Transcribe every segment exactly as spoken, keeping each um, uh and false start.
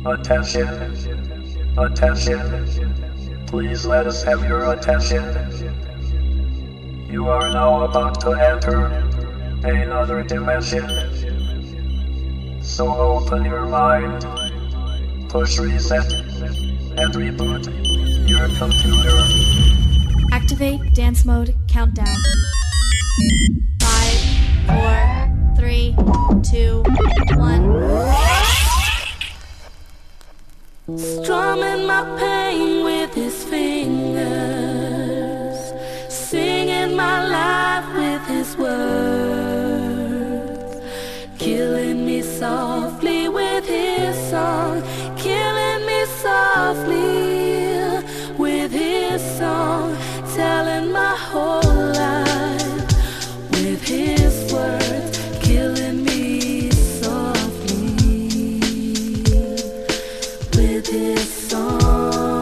Attention, attention, please let us have your attention. You are now about to enter another dimension. So open your mind, push reset, and reboot your computer. Activate dance mode countdown. Five, four, three, two, one. Strumming my pain with his fingers, singing my life with his words, killing me softly with his song, killing me softly with his song, telling my whole life with his words, killing me softly with his song,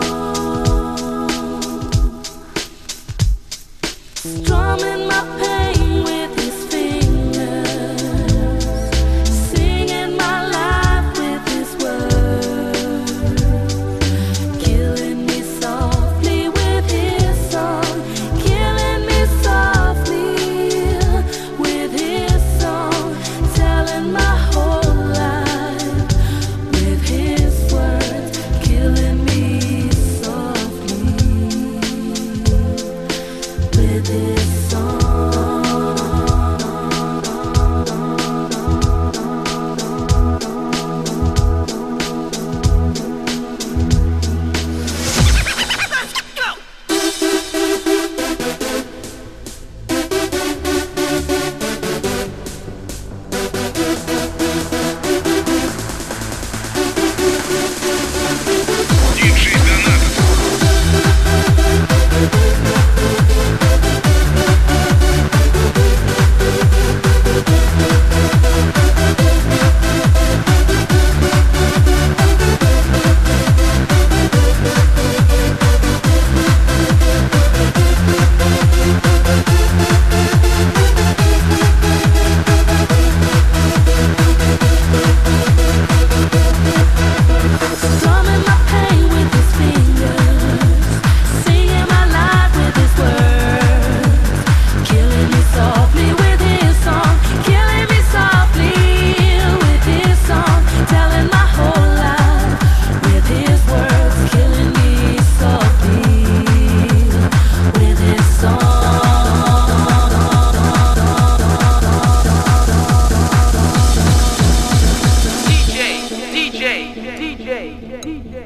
strumming my pain with his fingers, singing my life with his words, killing me softly with his song, killing me softly with his song, telling my whole life with his words, killing me softly with his song. Strumming my pain with his fingers, singing my life with his words, killing me softly with his song, killing me softly with his song, telling my whole life with his words, killing me softly with his D J, D J, D J.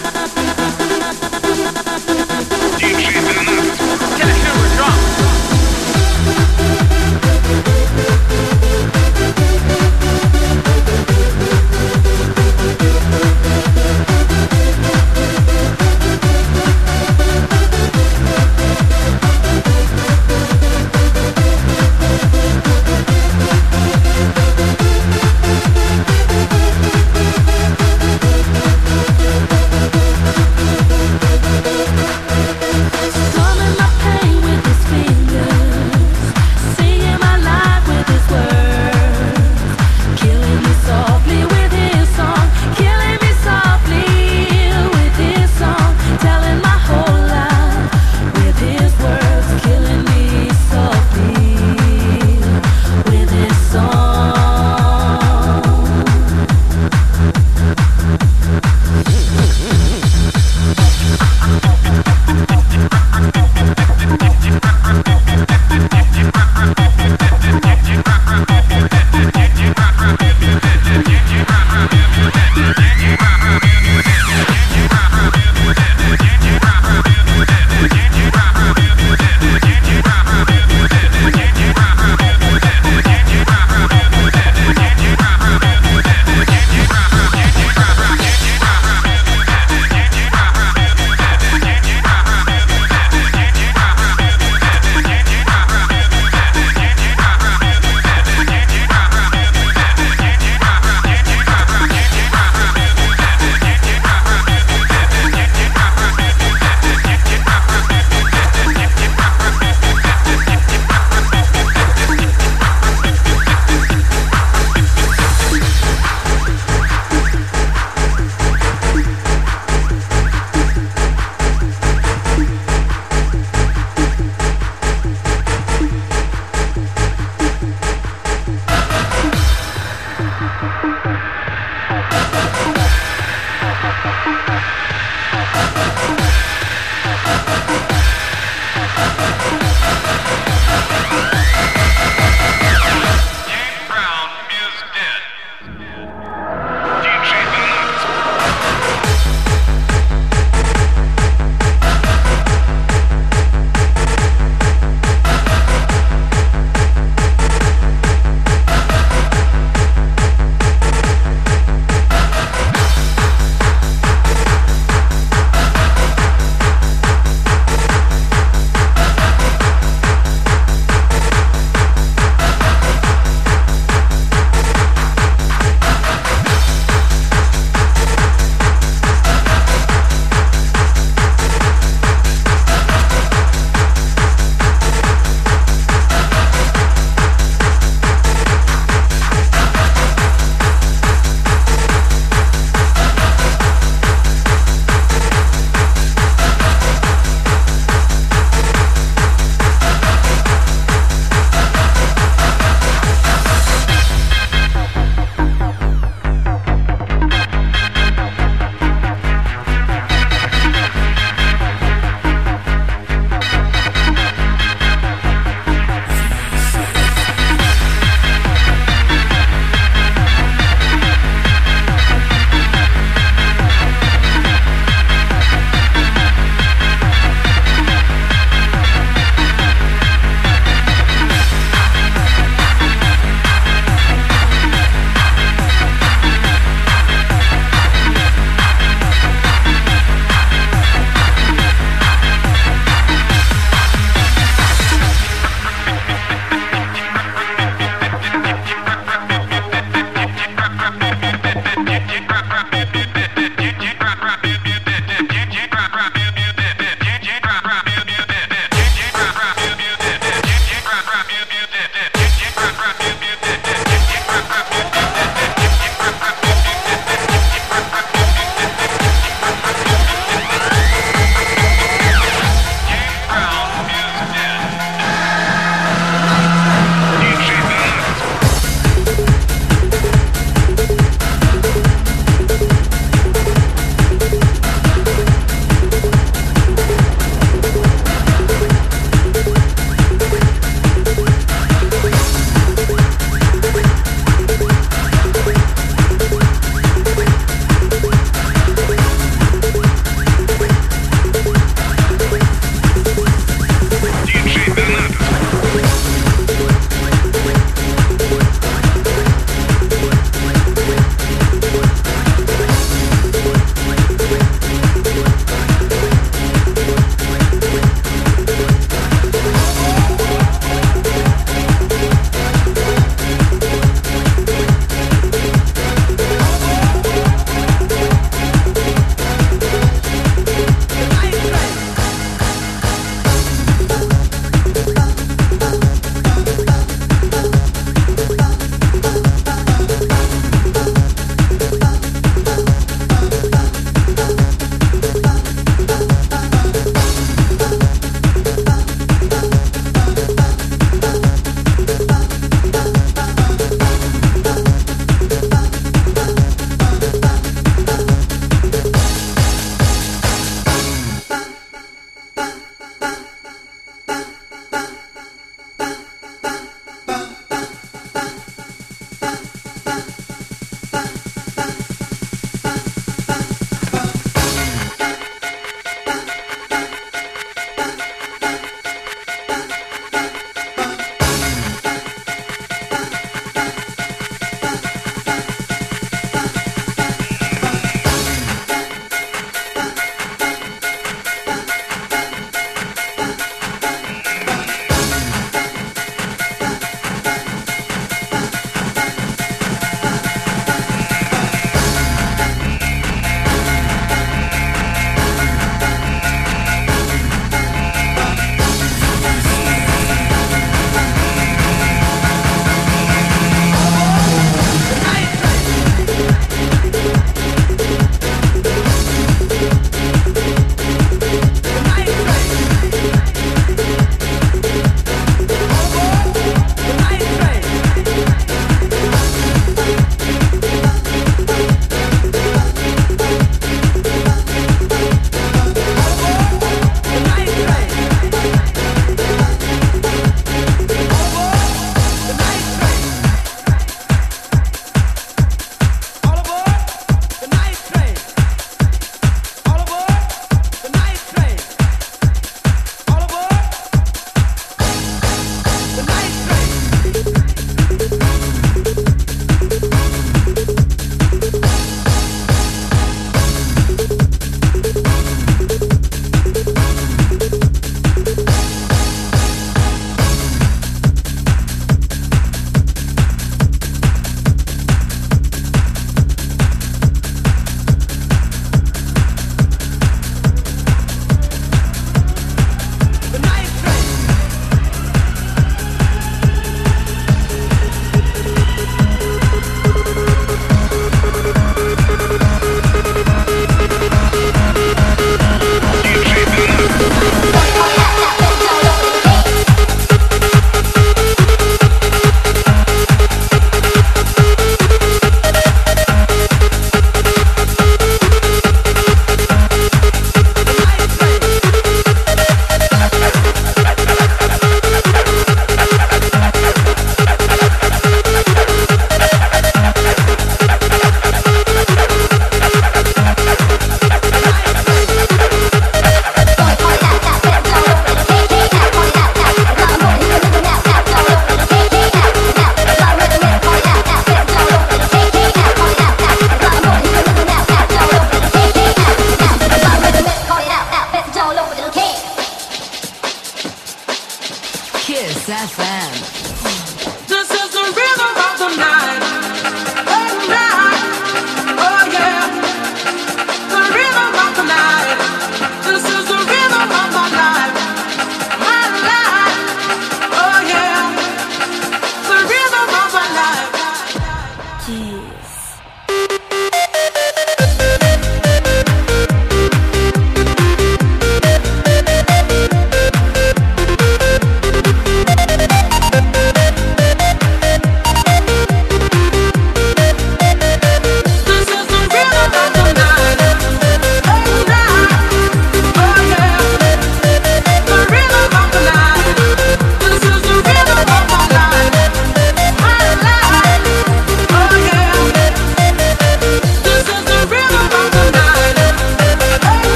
Cash over drop.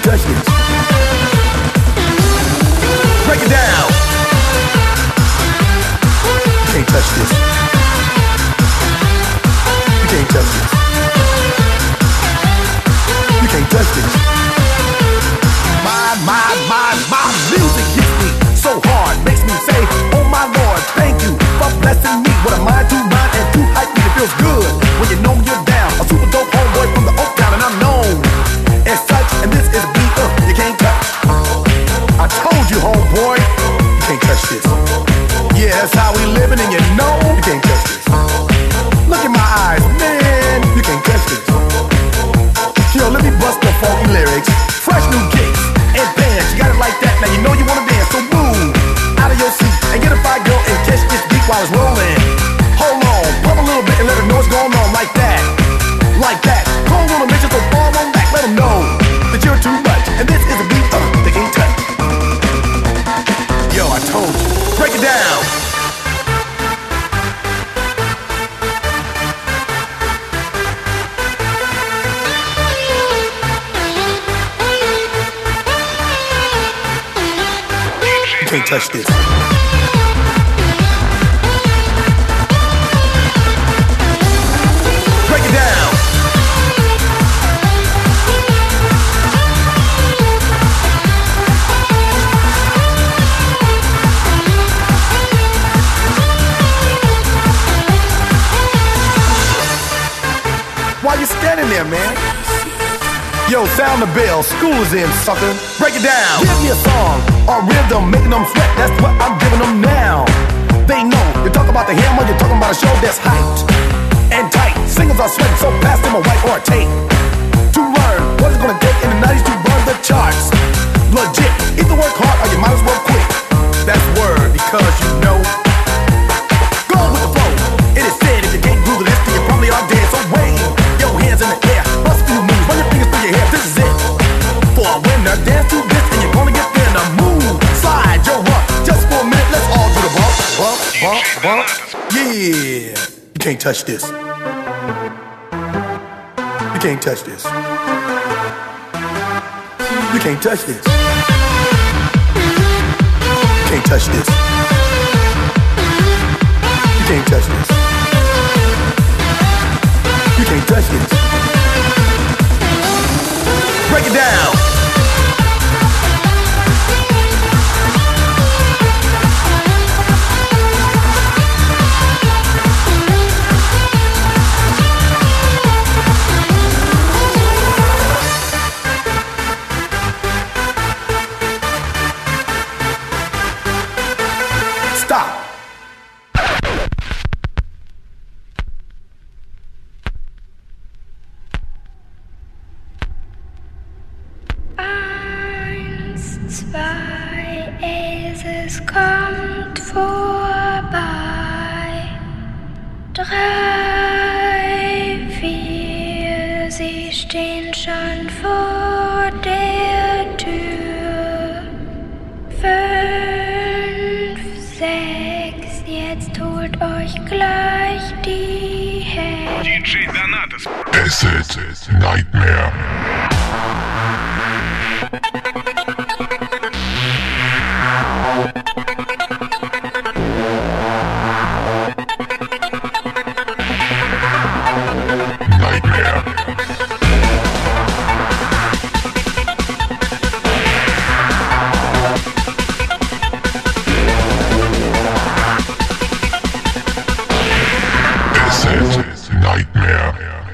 touch this. Break it down. You can't touch this. You can't touch this. You can't touch this. My, my, my, my music hits me so hard, makes me say, oh my Lord, thank you for blessing me. What a mind to rhyme and to hype me. It feels good when you know you're down. A super dope homeboy from the Oak Town, and I'm known as such. And this is a beat uh, you can't touch. I told you, homeboy, you can't touch this. Yeah, that's how we living, and you know you can't touch this. Look in my eyes, man, you can't touch this. Yo, let me bust the funky lyrics. Fresh new kicks and bands, you got it like that. Now you know you wanna dance, so move out of your seat and get a fire girl and catch this beat while it's rolling. Hold on, pump a little bit and let her know what's going on, like that, like that. Come on, make it so fall on back, let them know that you're too much, and this is a beat uh, they can't touch. Yo, I told you, break it down. You can't touch this. Break it down. Why you standing there, man? Yo, sound the bell, school is in, sucker. Break it down. Give me a song or rhythm, making them sweat. That's what I'm giving them now. They know, you talk about the hammer, you're talking about a show that's hyped and tight. Singles are sweating so fast, them a white or a tape. To learn what it's gonna take in the nineties to burn the charts. Legit, either work hard or you might as well quit. That's word, because you know. Go with the flow. It is said if you can't groove this, then you probably are dead. So wave your hands in the air, bust a few moves, run your fingers through your hair. This is it. For a winner, dance to this and you're gonna get there. Now move, slide your rump. Just for a minute, let's all do the bump, bump, bump, bump. Yeah, you can't touch this. You can't touch this. You can't touch this. You can't touch this. You can't touch this. You can't touch this. Break it down. Stop. Eins, zwei, es kommt vorbei. Drei, vier, sie stehen schon vor der Tür. Fünf, sechs, jetzt holt euch gleich die Hände. D J Donatus. Acid Nightmare. Nightmare. Acid Nightmare.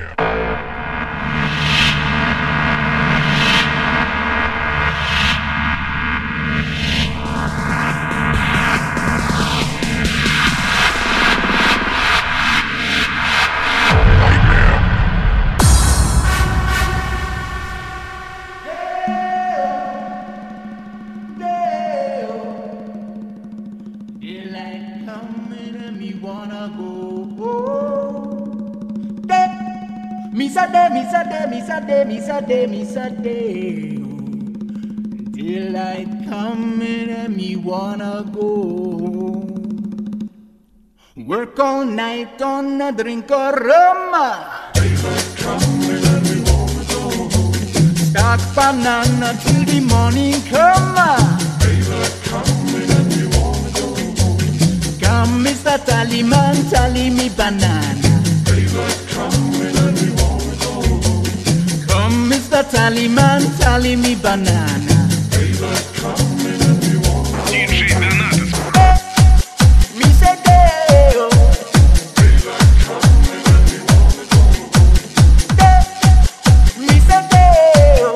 Day, Misa Day, daylight coming and me wanna go. Work all night on a drink of rum. Daylight coming and me wanna go. Start banana till the morning come. Come, Mister Tallyman, tally me banana. Come, Mister Tallyman, tally me banana. диджей Донатос. Me say Deo. Me say Deo.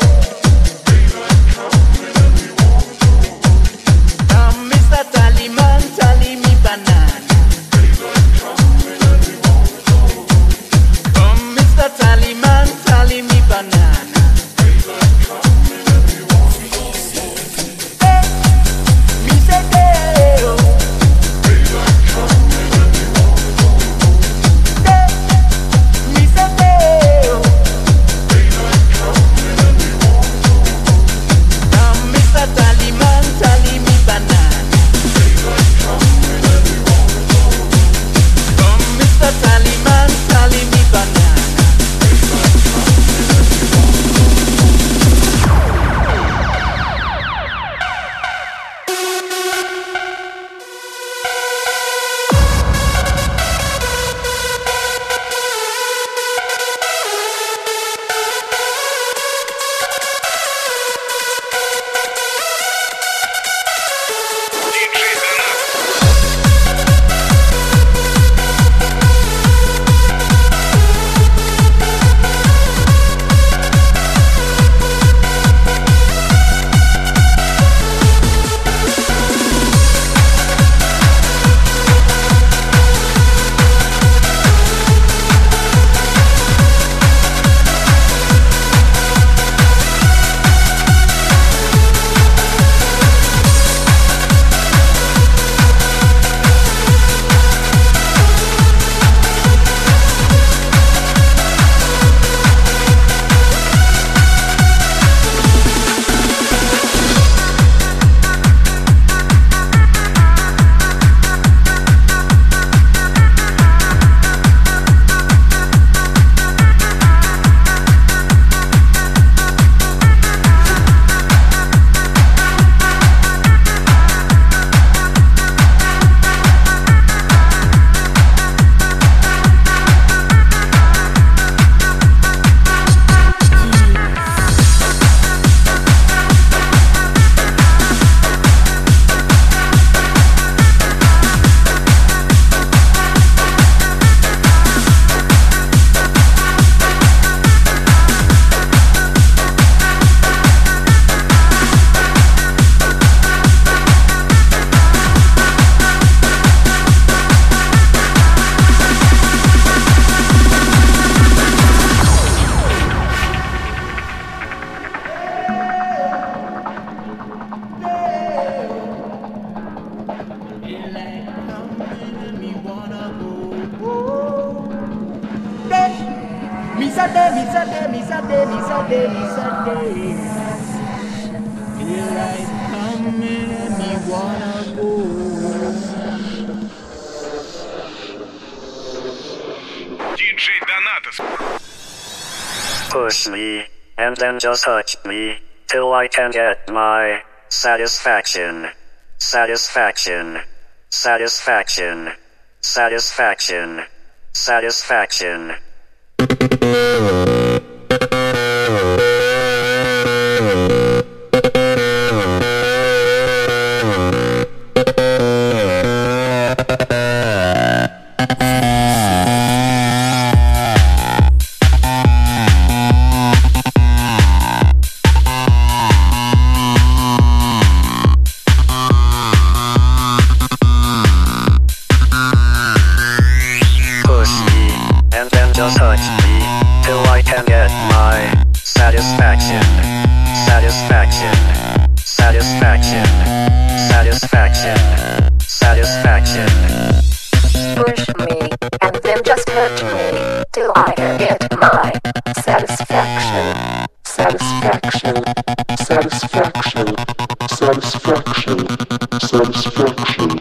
Come, Mister Tallyman, tally me banana. Come, Mister Tallyman, tally me banana. Me say Deo. Me say Deo. Come, Mister Tallyman, tally me banana. Come, Mister Tallyman, tally me banana. диджей Донатос. Me say day, me say day, me say day, me say day, me say day. Feel like coming and me wanna go. диджей Донатос. Push me, and then just touch me, till I can get my satisfaction. Satisfaction. Satisfaction. Satisfaction. Satisfaction. Just touch me, till I can get my satisfaction. Satisfaction. Satisfaction. Satisfaction. Satisfaction. Push me, and then just hurt me, till I can get my satisfaction. Satisfaction. Satisfaction. Satisfaction. Satisfaction.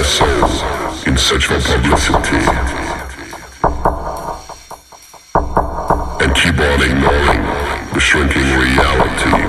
their souls in search for publicity and keep on ignoring the shrinking reality.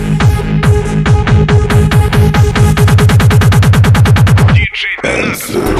Answer.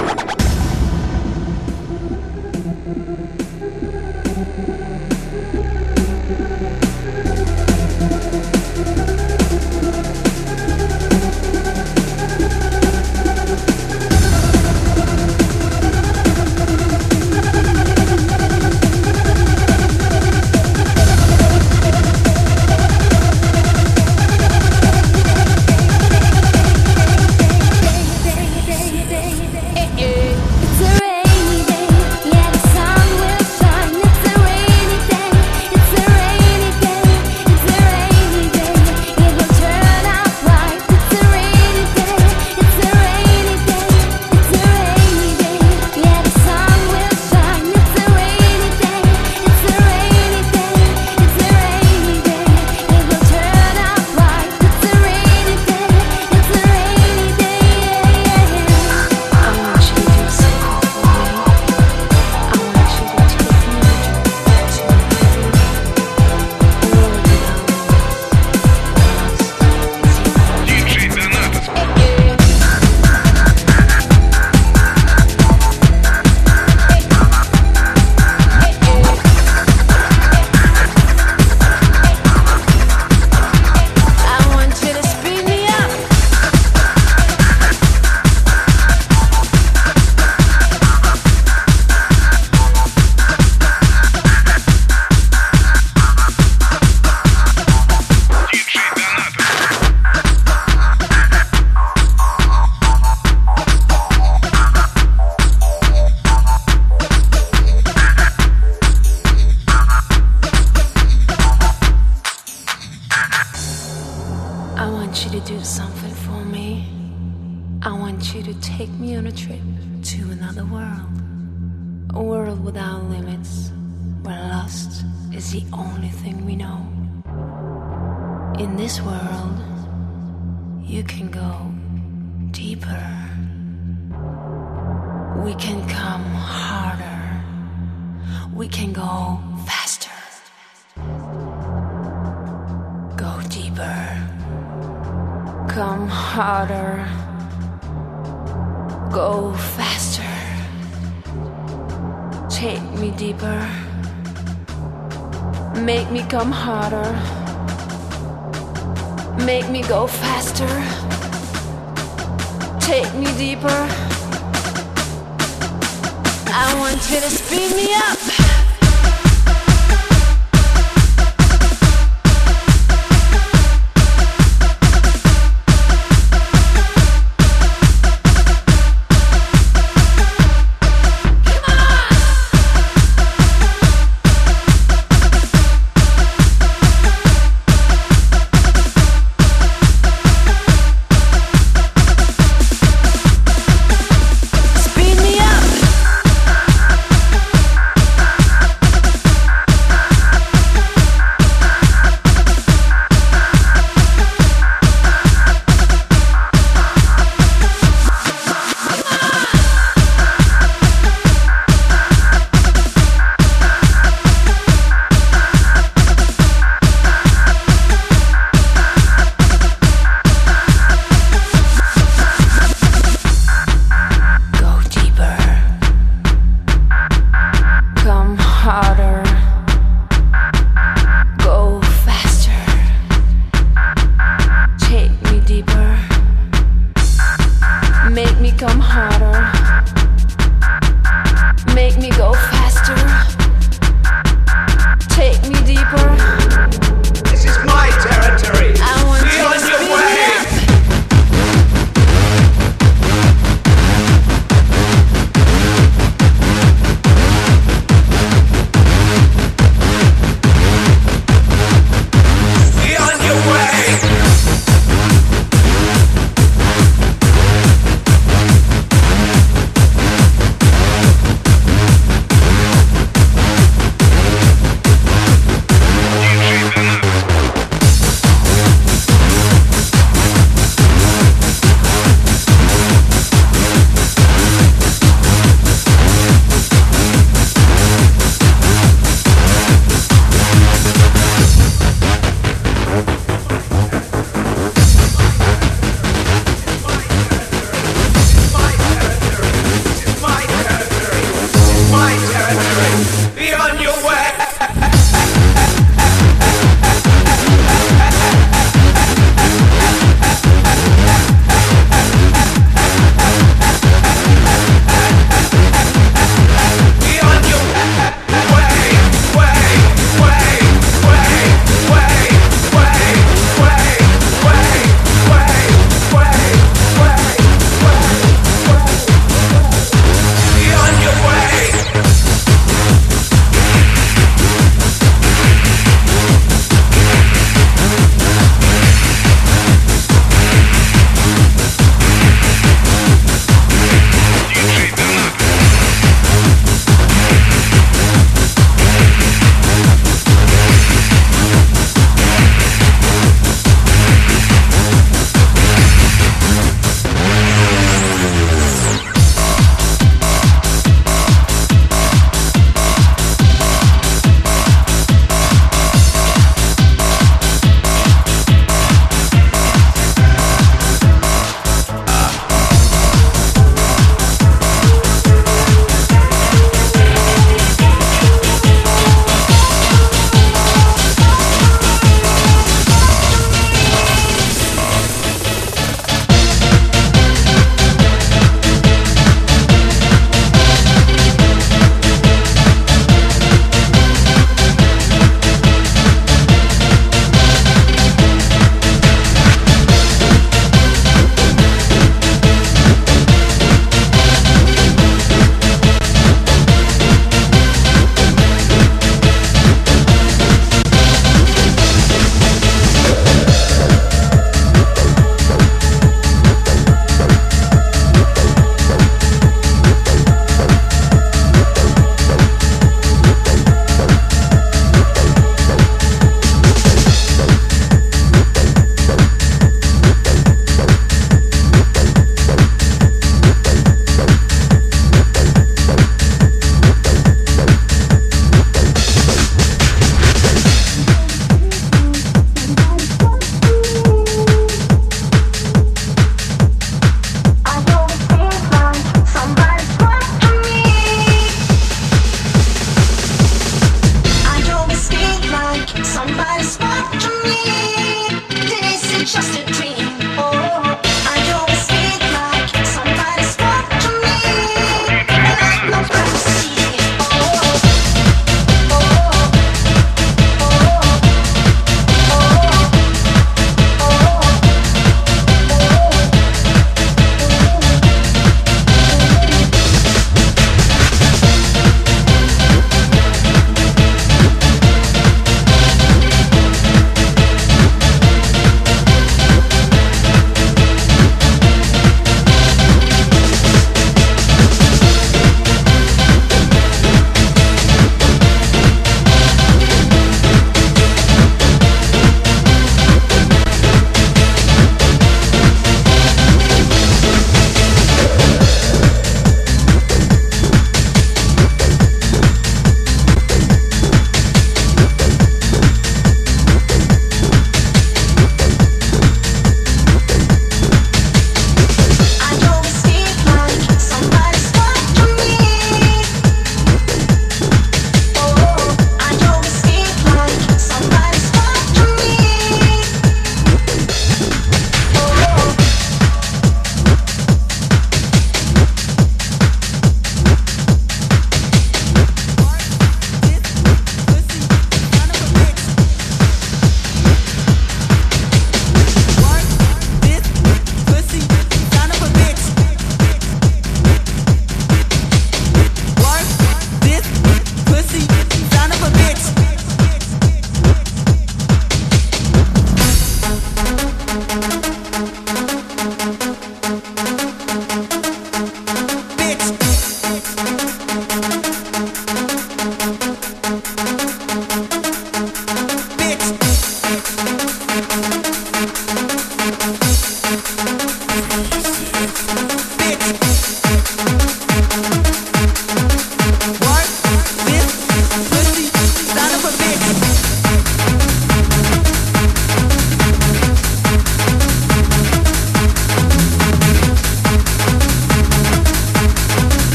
to take me on a trip to another world. A world without limits, where lust is the only thing we know. In this world, you can go deeper. We can come harder. We can go faster. Go deeper. Come harder. Go faster. Take me deeper. Make me come harder. Make me go faster. Take me deeper. I want you to speed me up.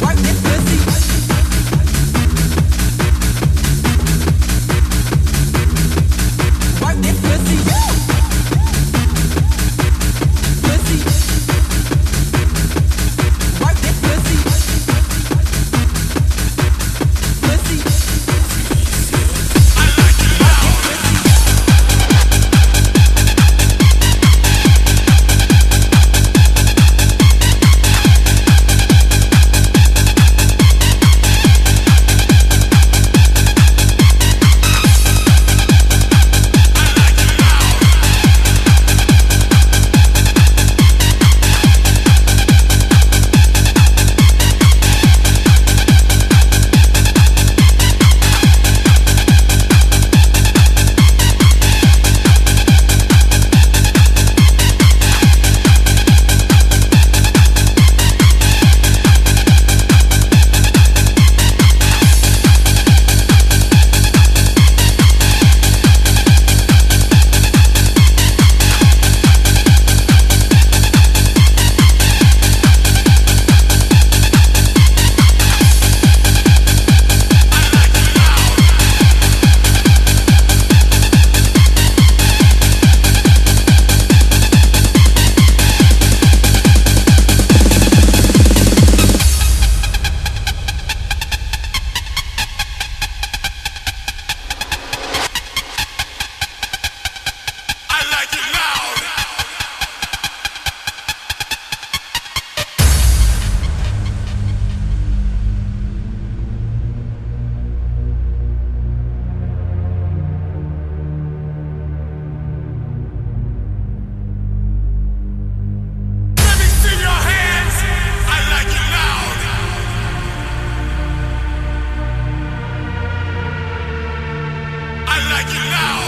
like it loud.